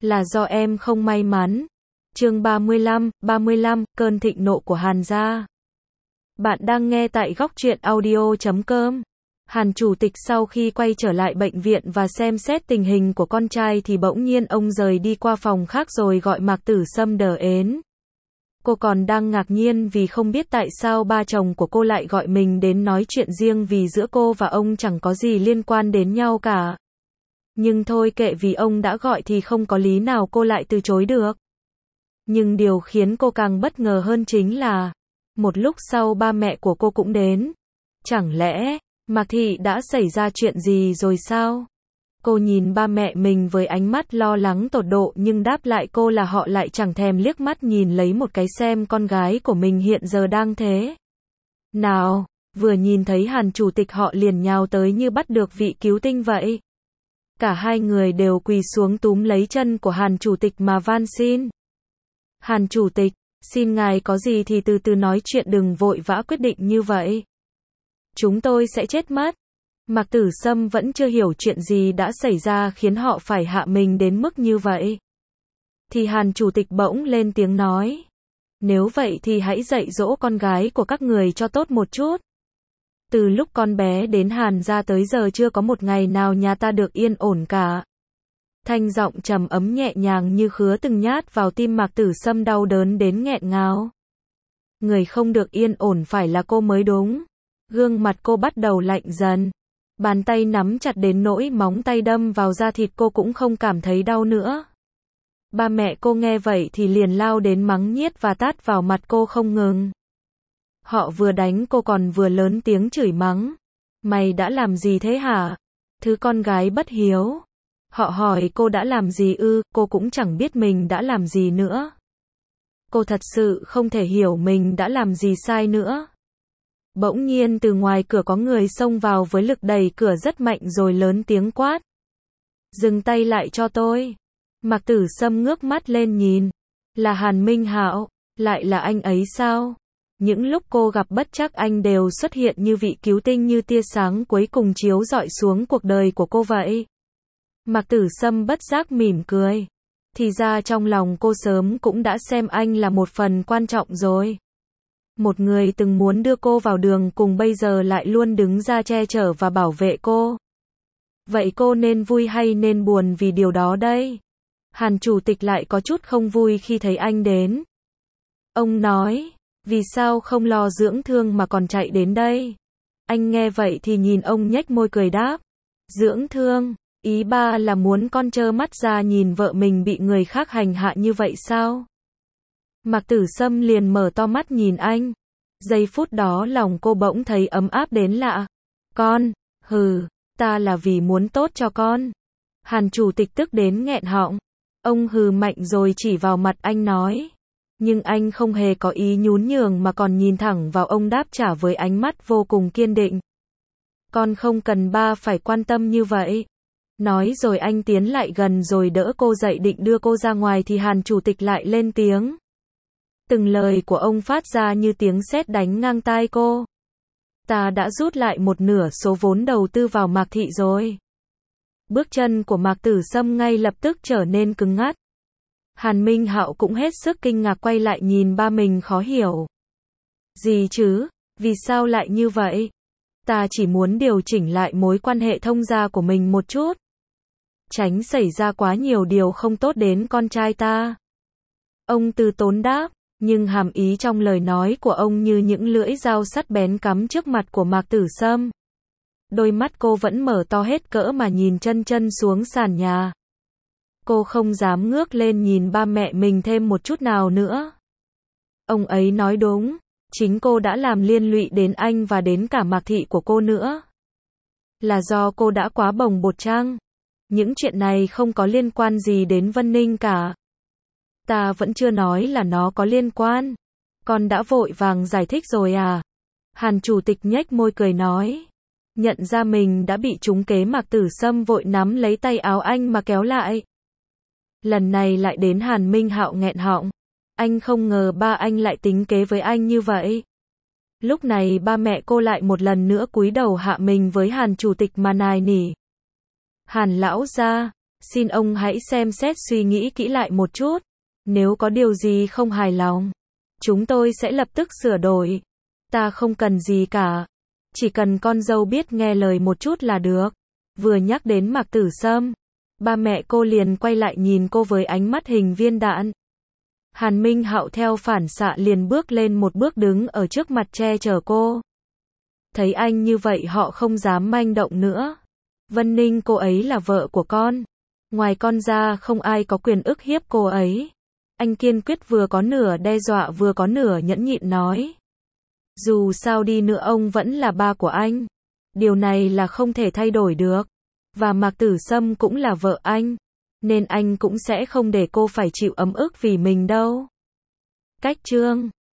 Là do em không may mắn. Chương 35, cơn thịnh nộ của Hàn gia. Bạn đang nghe tại góc truyện audio.com. Hàn chủ tịch sau khi quay trở lại bệnh viện và xem xét tình hình của con trai thì bỗng nhiên ông rời đi qua phòng khác rồi gọi Mạc Tử Sâm đến. Cô còn đang ngạc nhiên vì không biết tại sao ba chồng của cô lại gọi mình đến nói chuyện riêng vì giữa cô và ông chẳng có gì liên quan đến nhau cả. Nhưng thôi kệ, vì ông đã gọi thì không có lý nào cô lại từ chối được. Nhưng điều khiến cô càng bất ngờ hơn chính là, một lúc sau ba mẹ của cô cũng đến. Chẳng lẽ, Mạc Thị đã xảy ra chuyện gì rồi sao? Cô nhìn ba mẹ mình với ánh mắt lo lắng tột độ nhưng đáp lại cô là họ lại chẳng thèm liếc mắt nhìn lấy một cái xem con gái của mình hiện giờ đang thế nào. Vừa nhìn thấy Hàn chủ tịch họ liền nhào tới như bắt được vị cứu tinh vậy. Cả hai người đều quỳ xuống túm lấy chân của Hàn chủ tịch mà van xin. Hàn chủ tịch, xin ngài có gì thì từ từ nói chuyện, đừng vội vã quyết định như vậy. Chúng tôi sẽ chết mất. Mạc Tử Sâm vẫn chưa hiểu chuyện gì đã xảy ra khiến họ phải hạ mình đến mức như vậy. Thì Hàn chủ tịch bỗng lên tiếng nói. Nếu vậy thì hãy dạy dỗ con gái của các người cho tốt một chút. Từ lúc con bé đến Hàn gia tới giờ chưa có một ngày nào nhà ta được yên ổn cả. Thanh giọng trầm ấm nhẹ nhàng như khứa từng nhát vào tim Mạc Tử Sâm đau đớn đến nghẹn ngào. Người không được yên ổn phải là cô mới đúng. Gương mặt cô bắt đầu lạnh dần. Bàn tay nắm chặt đến nỗi móng tay đâm vào da thịt cô cũng không cảm thấy đau nữa. Ba mẹ cô nghe vậy thì liền lao đến mắng nhiếc và tát vào mặt cô không ngừng. Họ vừa đánh cô còn vừa lớn tiếng chửi mắng. Mày đã làm gì thế hả? Thứ con gái bất hiếu. Họ hỏi cô đã làm gì ư, cô cũng chẳng biết mình đã làm gì nữa. Cô thật sự không thể hiểu mình đã làm gì sai nữa. Bỗng nhiên từ ngoài cửa có người xông vào với lực đẩy cửa rất mạnh rồi lớn tiếng quát. Dừng tay lại cho tôi. Mạc Tử Sâm ngước mắt lên nhìn. Là Hàn Minh Hạo, lại là anh ấy sao? Những lúc cô gặp bất trắc anh đều xuất hiện như vị cứu tinh, như tia sáng cuối cùng chiếu rọi xuống cuộc đời của cô vậy. Mạc Tử Sâm bất giác mỉm cười. Thì ra trong lòng cô sớm cũng đã xem anh là một phần quan trọng rồi. Một người từng muốn đưa cô vào đường cùng bây giờ lại luôn đứng ra che chở và bảo vệ cô. Vậy cô nên vui hay nên buồn vì điều đó đây? Hàn chủ tịch lại có chút không vui khi thấy anh đến. Ông nói, vì sao không lo dưỡng thương mà còn chạy đến đây? Anh nghe vậy thì nhìn ông nhếch môi cười đáp. Dưỡng thương, ý ba là muốn con trơ mắt ra nhìn vợ mình bị người khác hành hạ như vậy sao? Mạc Tử Sâm liền mở to mắt nhìn anh. Giây phút đó lòng cô bỗng thấy ấm áp đến lạ. Con, ta là vì muốn tốt cho con. Hàn chủ tịch tức đến nghẹn họng. Ông hừ mạnh rồi chỉ vào mặt anh nói. Nhưng anh không hề có ý nhún nhường mà còn nhìn thẳng vào ông đáp trả với ánh mắt vô cùng kiên định. Con không cần ba phải quan tâm như vậy. Nói rồi anh tiến lại gần rồi đỡ cô dậy định đưa cô ra ngoài thì Hàn chủ tịch lại lên tiếng. Từng lời của ông phát ra như tiếng sét đánh ngang tai cô. Ta đã rút lại một nửa số vốn đầu tư vào Mạc Thị rồi. Bước chân của Mạc Tử Sâm ngay lập tức trở nên cứng ngắc. Hàn Minh Hạo cũng hết sức kinh ngạc quay lại nhìn ba mình khó hiểu. Gì chứ? Vì sao lại như vậy? Ta chỉ muốn điều chỉnh lại mối quan hệ thông gia của mình một chút. Tránh xảy ra quá nhiều điều không tốt đến con trai ta. Ông từ tốn đáp, nhưng hàm ý trong lời nói của ông như những lưỡi dao sắc bén cắm trước mặt của Mạc Tử Sâm. Đôi mắt cô vẫn mở to hết cỡ mà nhìn chân chân xuống sàn nhà. Cô không dám ngước lên nhìn ba mẹ mình thêm một chút nào nữa. Ông ấy nói đúng, chính cô đã làm liên lụy đến anh và đến cả Mạc Thị của cô nữa. Là do cô đã quá bồng bột chăng? Những chuyện này không có liên quan gì đến Vân Ninh cả. Ta vẫn chưa nói là nó có liên quan. Con đã vội vàng giải thích rồi à? Hàn chủ tịch nhếch môi cười nói. Nhận ra mình đã bị trúng kế, Mạc Tử Sâm vội nắm lấy tay áo anh mà kéo lại. Lần này lại đến Hàn Minh Hạo nghẹn họng. Anh không ngờ ba anh lại tính kế với anh như vậy. Lúc này ba mẹ cô lại một lần nữa cúi đầu hạ mình với Hàn chủ tịch mà nài nỉ. Hàn lão gia, Xin ông hãy xem xét suy nghĩ kỹ lại một chút. Nếu có điều gì không hài lòng, chúng tôi sẽ lập tức sửa đổi. Ta không cần gì cả. Chỉ cần con dâu biết nghe lời một chút là được. Vừa nhắc đến Mạc Tử Sâm, ba mẹ cô liền quay lại nhìn cô với ánh mắt hình viên đạn. Hàn Minh Hạo theo phản xạ liền bước lên một bước đứng ở trước mặt che chở cô. Thấy anh như vậy họ không dám manh động nữa. Vân Ninh cô ấy là vợ của con. Ngoài con ra không ai có quyền ức hiếp cô ấy. Anh kiên quyết vừa có nửa đe dọa vừa có nửa nhẫn nhịn nói. Dù sao đi nữa ông vẫn là ba của anh. Điều này là không thể thay đổi được. Và Mạc Tử Sâm cũng là vợ anh. Nên anh cũng sẽ không để cô phải chịu ấm ức vì mình đâu. Cách chương